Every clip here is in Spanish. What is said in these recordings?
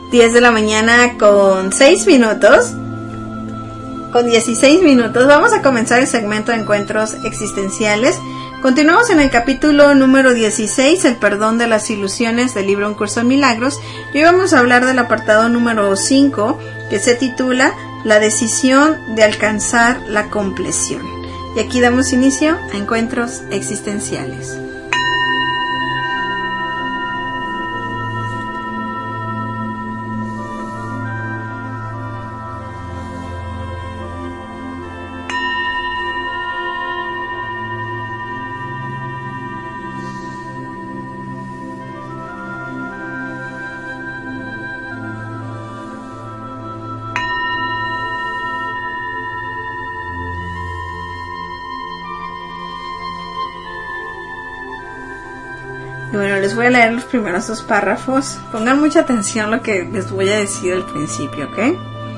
10 de la mañana con 6 minutos. Con 16 minutos vamos a comenzar el segmento de encuentros existenciales. Continuamos en el capítulo número 16, el perdón de las ilusiones del libro Un Curso en Milagros. Y hoy vamos a hablar del apartado número 5, que se titula La decisión de alcanzar la compleción. Y aquí damos inicio a encuentros existenciales. Y bueno, les voy a leer los primeros dos párrafos. Pongan mucha atención a lo que les voy a decir al principio, ¿ok?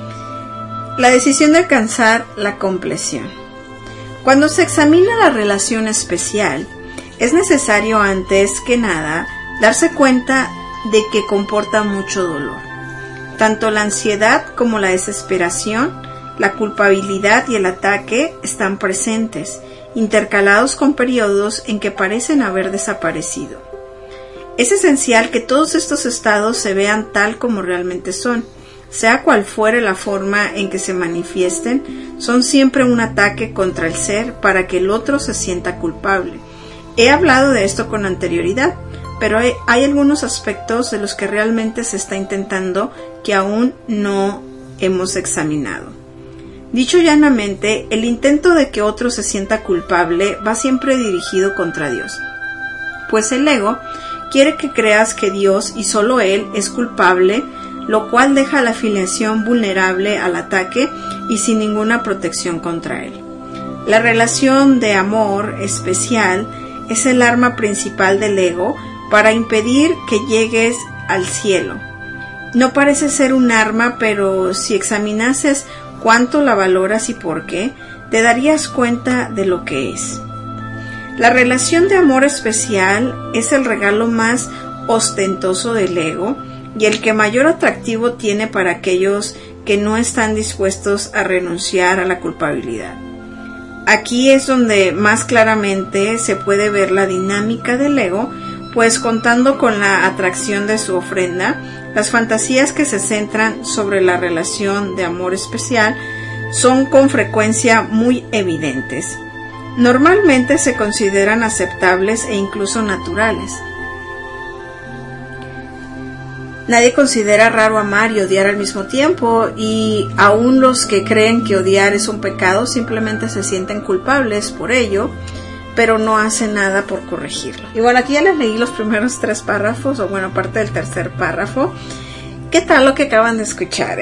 La decisión de alcanzar la compleción. Cuando se examina la relación especial, es necesario antes que nada darse cuenta de que comporta mucho dolor. Tanto la ansiedad como la desesperación, la culpabilidad y el ataque están presentes, intercalados con periodos en que parecen haber desaparecido. Es esencial que todos estos estados se vean tal como realmente son. Sea cual fuere la forma en que se manifiesten, son siempre un ataque contra el ser para que el otro se sienta culpable. He hablado de esto con anterioridad, pero hay algunos aspectos de los que realmente se está intentando que aún no hemos examinado. Dicho llanamente, el intento de que otro se sienta culpable va siempre dirigido contra Dios, pues el ego quiere que creas que Dios y solo Él es culpable, lo cual deja la filiación vulnerable al ataque y sin ninguna protección contra Él. La relación de amor especial es el arma principal del ego para impedir que llegues al cielo. No parece ser un arma, pero si examinases cuánto la valoras y por qué, te darías cuenta de lo que es. La relación de amor especial es el regalo más ostentoso del ego y el que mayor atractivo tiene para aquellos que no están dispuestos a renunciar a la culpabilidad. Aquí es donde más claramente se puede ver la dinámica del ego, pues contando con la atracción de su ofrenda, las fantasías que se centran sobre la relación de amor especial son con frecuencia muy evidentes. Normalmente se consideran aceptables e incluso naturales. Nadie considera raro amar y odiar al mismo tiempo, y aún los que creen que odiar es un pecado simplemente se sienten culpables por ello, pero no hacen nada por corregirlo. Y bueno, aquí ya les leí los primeros 3 párrafos, o bueno, parte del tercer párrafo. ¿Qué tal lo que acaban de escuchar,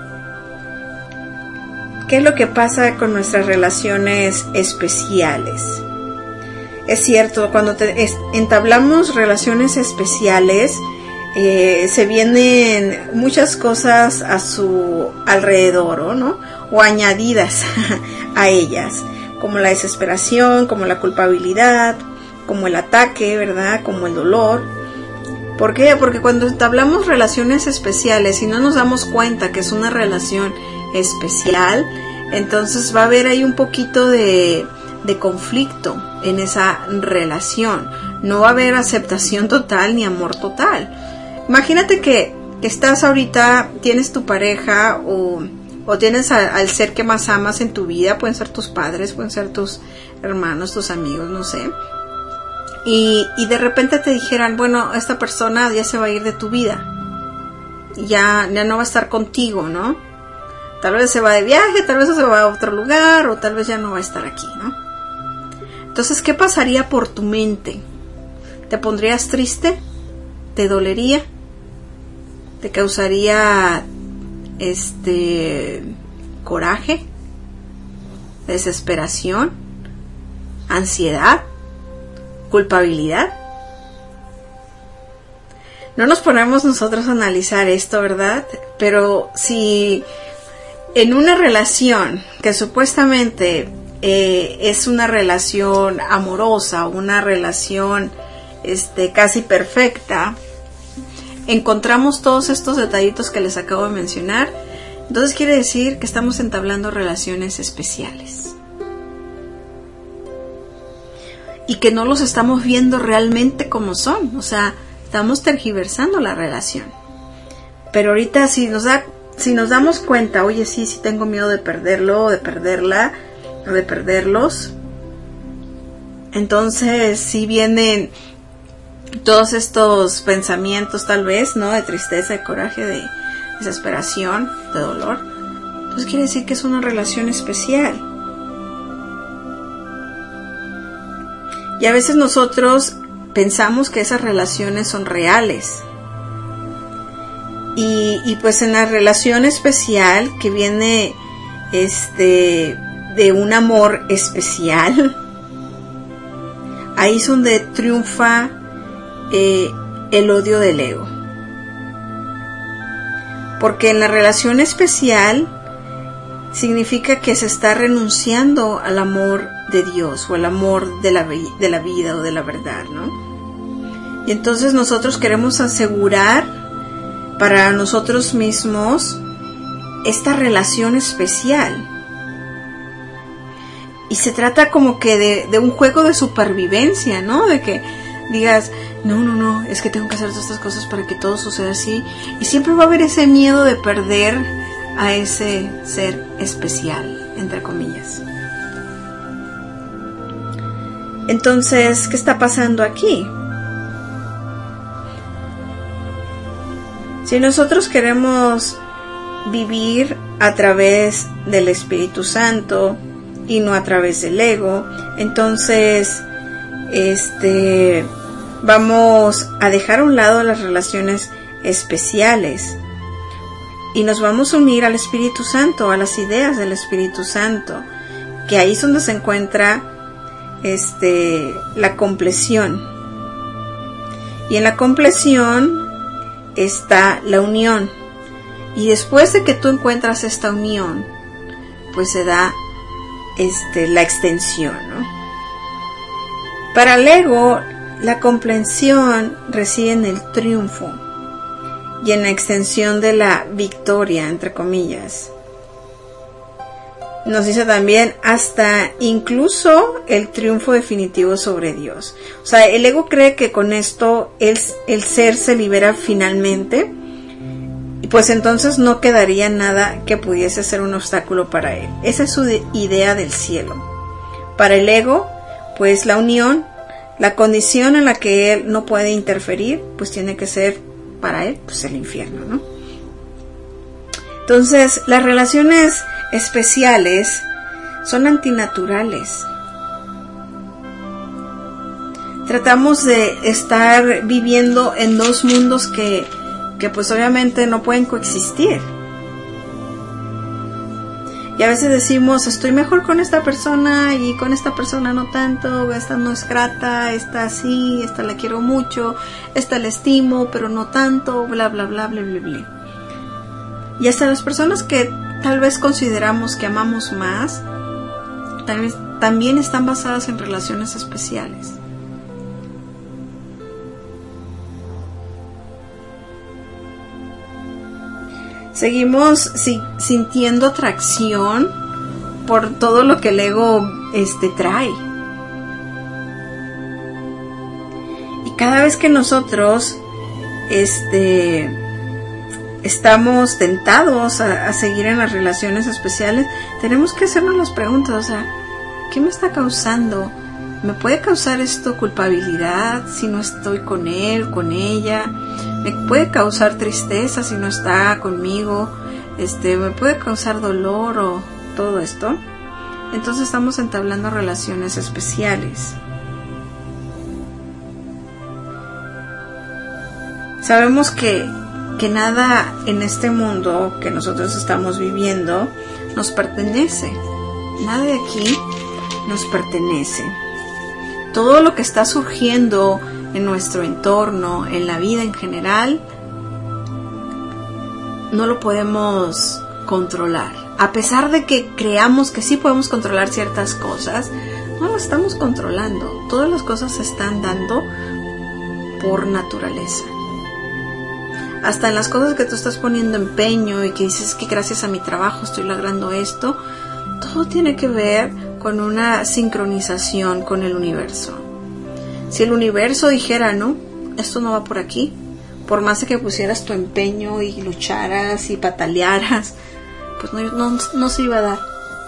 ¿Qué es lo que pasa con nuestras relaciones especiales? Es cierto, cuando entablamos relaciones especiales, se vienen muchas cosas a su alrededor, ¿no? O añadidas a ellas, como la desesperación, como la culpabilidad, como el ataque, ¿verdad? Como el dolor. ¿Por qué? Porque cuando entablamos relaciones especiales y no nos damos cuenta que es una relación especial, entonces va a haber ahí un poquito de conflicto en esa relación. No va a haber aceptación total ni amor total. Imagínate que estás ahorita, tienes tu pareja o tienes al ser que más amas en tu vida, pueden ser tus padres, pueden ser tus hermanos, tus amigos, no sé. Y de repente te dijeran, bueno, esta persona ya se va a ir de tu vida, ya no va a estar contigo, ¿no? Tal vez se va de viaje, tal vez se va a otro lugar, o tal vez ya no va a estar aquí, ¿no? Entonces, ¿qué pasaría por tu mente? ¿Te pondrías triste? ¿Te dolería? ¿Te causaría coraje? ¿Desesperación? ¿Ansiedad? ¿Culpabilidad? No nos ponemos nosotros a analizar esto, ¿verdad? Pero si en una relación que supuestamente es una relación amorosa, una relación casi perfecta, encontramos todos estos detallitos que les acabo de mencionar, entonces quiere decir que estamos entablando relaciones especiales. Y que no los estamos viendo realmente como son, o sea, estamos tergiversando la relación. Pero ahorita si nos damos cuenta, oye, sí tengo miedo de perderlo, o de perderla, o de perderlos, entonces sí vienen todos estos pensamientos tal vez, ¿no? De tristeza, de coraje, de desesperación, de dolor. Entonces quiere decir que es una relación especial. Y a veces nosotros pensamos que esas relaciones son reales. Y pues en la relación especial que viene de un amor especial, ahí es donde triunfa el odio del ego. Porque en la relación especial significa que se está renunciando al amor de Dios o al amor de la vida o de la verdad, ¿no? Y entonces nosotros queremos asegurar para nosotros mismos esta relación especial. Y se trata como que de un juego de supervivencia, ¿no? De que digas, no, es que tengo que hacer todas estas cosas para que todo suceda así. Y siempre va a haber ese miedo de perder a ese ser especial, entre comillas. Entonces, ¿qué está pasando aquí? Si nosotros queremos vivir a través del Espíritu Santo y no a través del ego, entonces vamos a dejar a un lado las relaciones especiales y nos vamos a unir al Espíritu Santo, a las ideas del Espíritu Santo, que ahí es donde se encuentra la compleción. Y en la compleción está la unión. Y después de que tú encuentras esta unión, pues se da la extensión, ¿no? Para el ego, la comprensión reside en el triunfo y en la extensión de la victoria, entre comillas. Nos dice también hasta incluso el triunfo definitivo sobre Dios. O sea, el ego cree que con esto el ser se libera finalmente, y pues entonces no quedaría nada que pudiese ser un obstáculo para él. Esa es su idea del cielo. Para el ego, pues la unión, la condición en la que él no puede interferir, pues tiene que ser para él pues el infierno, ¿no? Entonces, las relaciones especiales son antinaturales. Tratamos de estar viviendo en dos mundos que pues obviamente no pueden coexistir. Y a veces decimos, estoy mejor con esta persona y con esta persona no tanto, esta no es grata, esta sí, esta la quiero mucho, esta la estimo, pero no tanto, bla, bla, bla, bla, bla, bla. Y hasta las personas que tal vez consideramos que amamos más, tal vez también están basadas en relaciones especiales. Seguimos sintiendo atracción por todo lo que el ego trae. Y cada vez que nosotros estamos tentados a seguir en las relaciones especiales, tenemos que hacernos las preguntas, o sea, ¿qué me está causando? ¿Me puede causar esto culpabilidad si no estoy con él, con ella? ¿Me puede causar tristeza si no está conmigo? ¿Me puede causar dolor o todo esto? Entonces estamos entablando relaciones especiales. Sabemos que nada en este mundo que nosotros estamos viviendo nos pertenece. Nada de aquí nos pertenece. Todo lo que está surgiendo en nuestro entorno, en la vida en general, no lo podemos controlar. A pesar de que creamos que sí podemos controlar ciertas cosas, no lo estamos controlando. Todas las cosas se están dando por naturaleza. hasta en las cosas que tú estás poniendo empeño y que dices que gracias a mi trabajo estoy logrando esto, todo tiene que ver con una sincronización con el universo. Si el universo dijera, no, esto no va por aquí, por más de que pusieras tu empeño y lucharas y patalearas, pues no se iba a dar.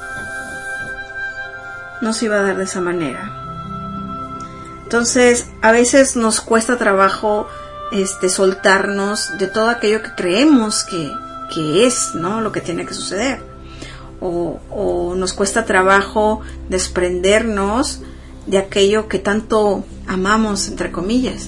No se iba a dar de esa manera. Entonces, a veces nos cuesta trabajo soltarnos de todo aquello que creemos que es, ¿no?, lo que tiene que suceder. O nos cuesta trabajo desprendernos de aquello que tanto amamos, entre comillas.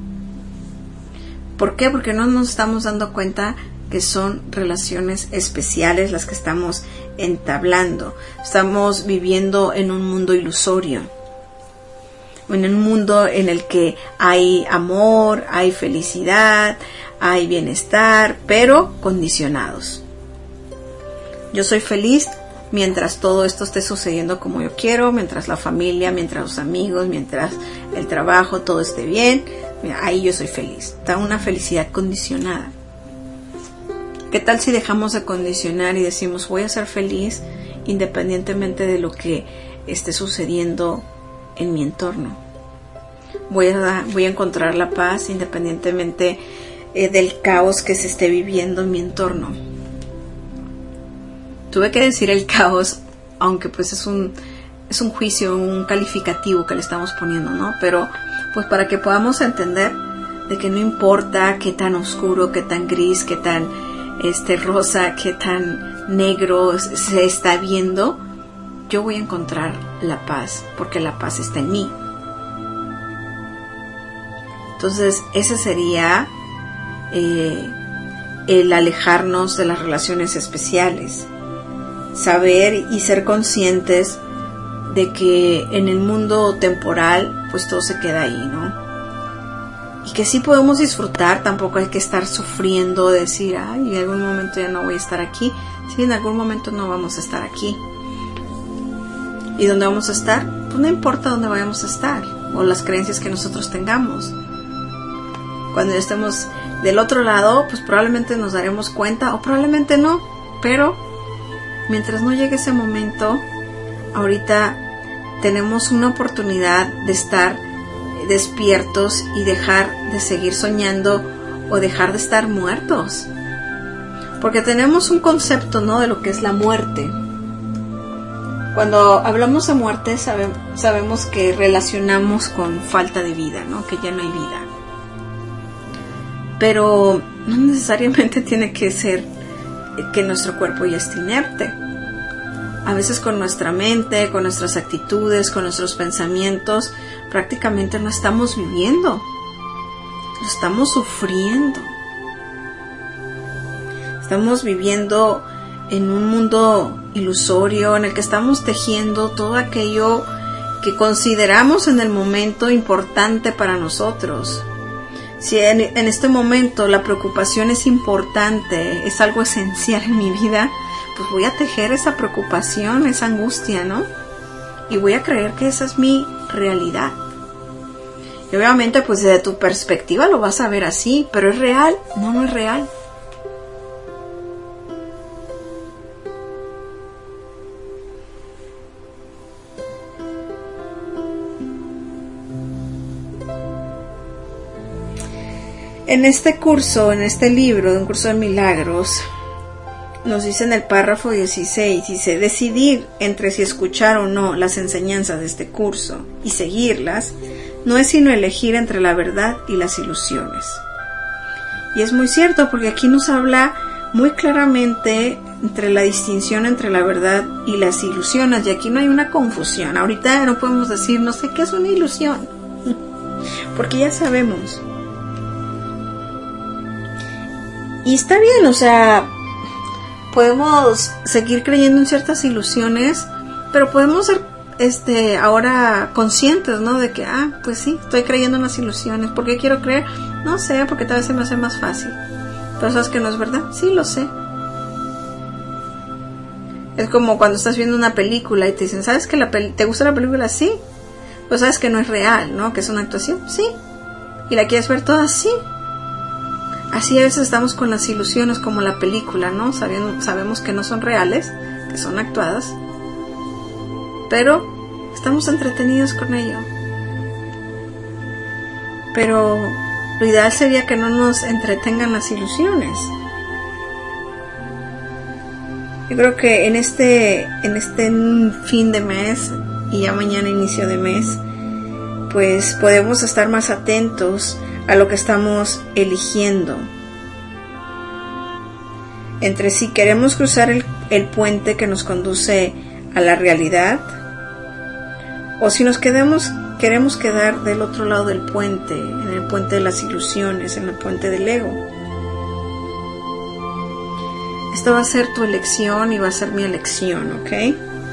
¿Por qué? Porque no nos estamos dando cuenta que son relaciones especiales las que estamos entablando. Estamos viviendo en un mundo ilusorio, en un mundo en el que hay amor, hay felicidad, hay bienestar, pero condicionados. Yo soy feliz mientras todo esto esté sucediendo como yo quiero, mientras la familia, mientras los amigos, mientras el trabajo, todo esté bien. Mira, ahí yo soy feliz. Está una felicidad condicionada. ¿Qué tal si dejamos de condicionar y decimos voy a ser feliz independientemente de lo que esté sucediendo en mi entorno? Voy a encontrar la paz independientemente del caos que se esté viviendo en mi entorno. Tuve que decir el caos, aunque pues es un juicio, un calificativo que le estamos poniendo, ¿no? Pero pues para que podamos entender de que no importa qué tan oscuro, qué tan gris, qué tan rosa, qué tan negro se está viendo, yo voy a encontrar la paz, porque la paz está en mí. Entonces, ese sería el alejarnos de las relaciones especiales. Saber y ser conscientes de que en el mundo temporal, pues todo se queda ahí, ¿no? Y que sí podemos disfrutar, tampoco hay que estar sufriendo, decir, ay, en algún momento ya no voy a estar aquí. Sí, en algún momento no vamos a estar aquí. ¿Y dónde vamos a estar? Pues no importa dónde vayamos a estar, o las creencias que nosotros tengamos. Cuando estemos del otro lado, pues probablemente nos daremos cuenta, o probablemente no, pero mientras no llegue ese momento, ahorita tenemos una oportunidad de estar despiertos y dejar de seguir soñando o dejar de estar muertos. Porque tenemos un concepto, ¿no?, de lo que es la muerte. Cuando hablamos de muerte sabemos que relacionamos con falta de vida, ¿no?, que ya no hay vida. Pero no necesariamente tiene que ser que nuestro cuerpo ya esté inerte. A veces con nuestra mente, con nuestras actitudes, con nuestros pensamientos, prácticamente no estamos viviendo, lo estamos sufriendo. Estamos viviendo en un mundo ilusorio en el que estamos tejiendo todo aquello que consideramos en el momento importante para nosotros. Si en este momento la preocupación es importante, es algo esencial en mi vida, pues voy a tejer esa preocupación, esa angustia, ¿no? Y voy a creer que esa es mi realidad. Y obviamente, pues desde tu perspectiva lo vas a ver así, pero ¿es real? No, no es real. En este curso, en este libro, de un curso de milagros, nos dice en el párrafo 16, dice, decidir entre si escuchar o no las enseñanzas de este curso y seguirlas, no es sino elegir entre la verdad y las ilusiones. Y es muy cierto, porque aquí nos habla muy claramente entre la distinción entre la verdad y las ilusiones, y aquí no hay una confusión. Ahorita no podemos decir, no sé qué es una ilusión, porque ya sabemos. Y está bien, o sea, podemos seguir creyendo en ciertas ilusiones, pero podemos ser ahora conscientes, ¿no? De que, pues sí, estoy creyendo en las ilusiones. ¿Por qué quiero creer? No sé, porque tal vez se me hace más fácil. Pero ¿sabes que no es verdad? Sí, lo sé. Es como cuando estás viendo una película y te dicen, ¿sabes que te gusta la película? Sí. Pues sabes que no es real, ¿no? Que es una actuación. Sí. ¿Y la quieres ver toda? Sí. Así a veces estamos con las ilusiones como la película, ¿no? Sabemos que no son reales, que son actuadas, pero estamos entretenidos con ello. Pero lo ideal sería que no nos entretengan las ilusiones. Yo creo que en este fin de mes y ya mañana inicio de mes, pues podemos estar más atentos a lo que estamos eligiendo. Entre si queremos cruzar el puente que nos conduce a la realidad, o si nos queremos quedar del otro lado del puente, en el puente de las ilusiones, en el puente del ego. Esto va a ser tu elección y va a ser mi elección, ¿ok?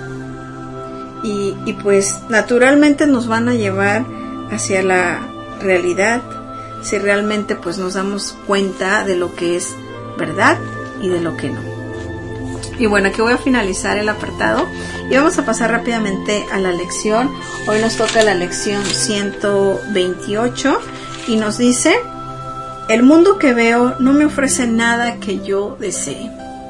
Y pues naturalmente nos van a llevar hacia la realidad si realmente pues nos damos cuenta de lo que es verdad y de lo que no. Y bueno, aquí voy a finalizar el apartado y vamos a pasar rápidamente a la lección. Hoy nos toca la lección 128 y nos dice: el mundo que veo no me ofrece nada que yo desee.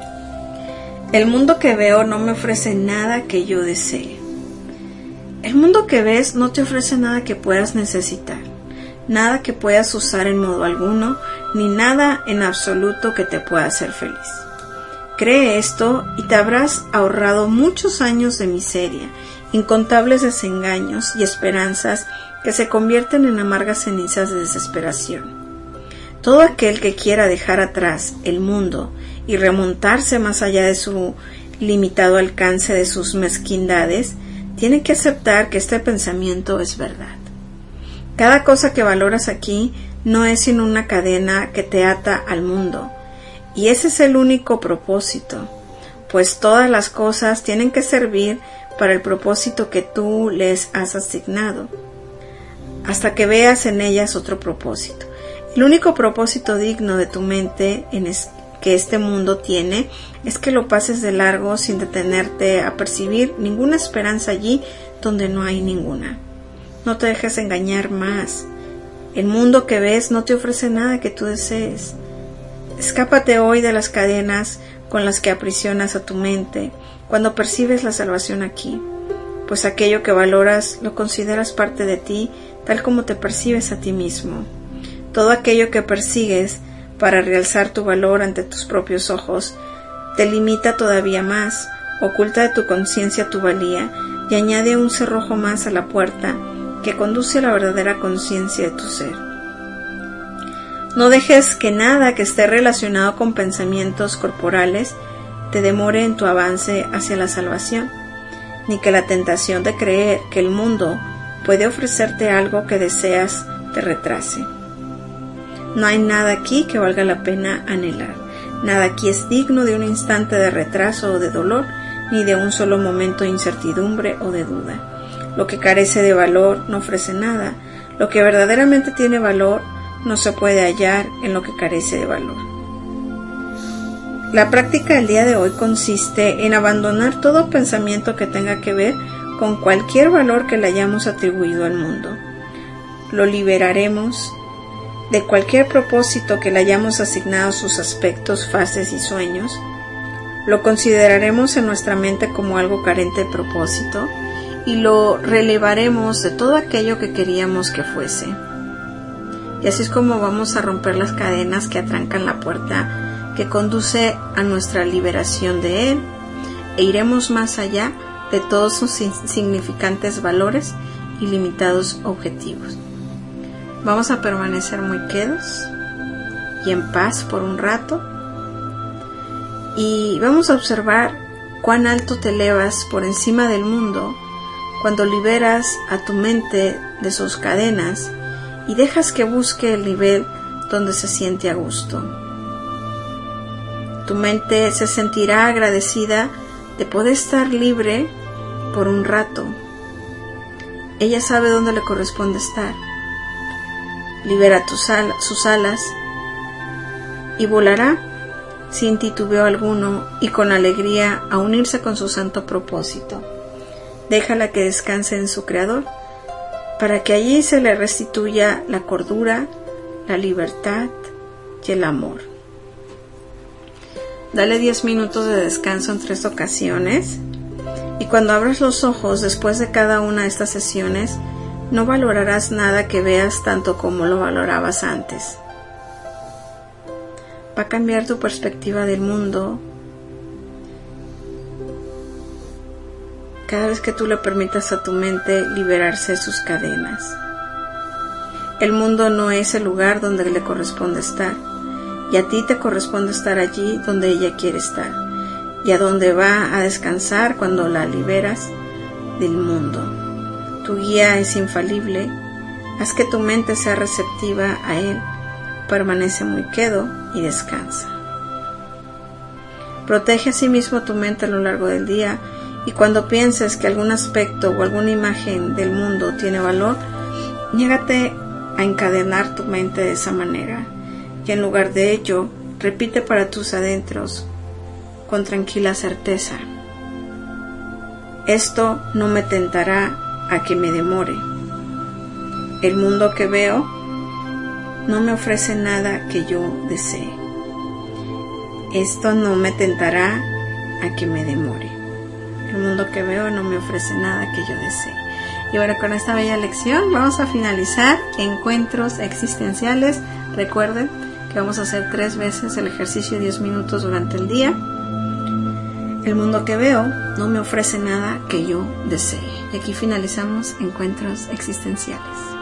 El mundo que veo no me ofrece nada que yo desee. El mundo que ves no te ofrece nada que puedas necesitar, nada que puedas usar en modo alguno, ni nada en absoluto que te pueda hacer feliz. Cree esto y te habrás ahorrado muchos años de miseria, incontables desengaños y esperanzas que se convierten en amargas cenizas de desesperación. Todo aquel que quiera dejar atrás el mundo y remontarse más allá de su limitado alcance de sus mezquindades, tiene que aceptar que este pensamiento es verdad. Cada cosa que valoras aquí no es sino una cadena que te ata al mundo, y ese es el único propósito, pues todas las cosas tienen que servir para el propósito que tú les has asignado, hasta que veas en ellas otro propósito. El único propósito digno de tu mente que este mundo tiene es que lo pases de largo sin detenerte a percibir ninguna esperanza allí donde no hay ninguna. No te dejes engañar más. El mundo que ves no te ofrece nada que tú desees. Escápate hoy de las cadenas con las que aprisionas a tu mente cuando percibes la salvación aquí, pues aquello que valoras lo consideras parte de ti tal como te percibes a ti mismo. Todo aquello que persigues para realzar tu valor ante tus propios ojos te limita todavía más, oculta de tu conciencia tu valía y añade un cerrojo más a la puerta que conduce a la verdadera conciencia de tu ser. No dejes que nada que esté relacionado con pensamientos corporales te demore en tu avance hacia la salvación, ni que la tentación de creer que el mundo puede ofrecerte algo que deseas te retrase. No hay nada aquí que valga la pena anhelar. Nada aquí es digno de un instante de retraso o de dolor, ni de un solo momento de incertidumbre o de duda. Lo que carece de valor no ofrece nada. Lo que verdaderamente tiene valor no se puede hallar en lo que carece de valor. La práctica del día de hoy consiste en abandonar todo pensamiento que tenga que ver con cualquier valor que le hayamos atribuido al mundo. Lo liberaremos de cualquier propósito que le hayamos asignado sus aspectos, fases y sueños. Lo consideraremos en nuestra mente como algo carente de propósito y lo relevaremos de todo aquello que queríamos que fuese. Y así es como vamos a romper las cadenas que atrancan la puerta que conduce a nuestra liberación de él, e iremos más allá de todos sus insignificantes valores y limitados objetivos. Vamos a permanecer muy quedos y en paz por un rato y vamos a observar cuán alto te elevas por encima del mundo cuando liberas a tu mente de sus cadenas y dejas que busque el nivel donde se siente a gusto. Tu mente se sentirá agradecida de poder estar libre por un rato. Ella sabe dónde le corresponde estar. Libera sus alas y volará sin titubeo alguno y con alegría a unirse con su santo propósito. Déjala que descanse en su Creador, para que allí se le restituya la cordura, la libertad y el amor. Dale 10 minutos de descanso en 3 ocasiones y cuando abras los ojos después de cada una de estas sesiones, no valorarás nada que veas tanto como lo valorabas antes. Va a cambiar tu perspectiva del mundo cada vez que tú le permitas a tu mente liberarse de sus cadenas. El mundo no es el lugar donde le corresponde estar, y a ti te corresponde estar allí donde ella quiere estar, y a donde va a descansar cuando la liberas del mundo. Tu guía es infalible, haz que tu mente sea receptiva a él, permanece muy quedo y descansa. Protege a sí mismo tu mente a lo largo del día, y cuando pienses que algún aspecto o alguna imagen del mundo tiene valor, niégate a encadenar tu mente de esa manera, y en lugar de ello, repite para tus adentros con tranquila certeza: esto no me tentará a que me demore. El mundo que veo no me ofrece nada que yo desee. Esto no me tentará a que me demore. El mundo que veo no me ofrece nada que yo desee. Y bueno, con esta bella lección vamos a finalizar Encuentros Existenciales. Recuerden que vamos a hacer 3 veces el ejercicio de 10 minutos durante el día. El mundo que veo no me ofrece nada que yo desee. Y aquí finalizamos Encuentros Existenciales.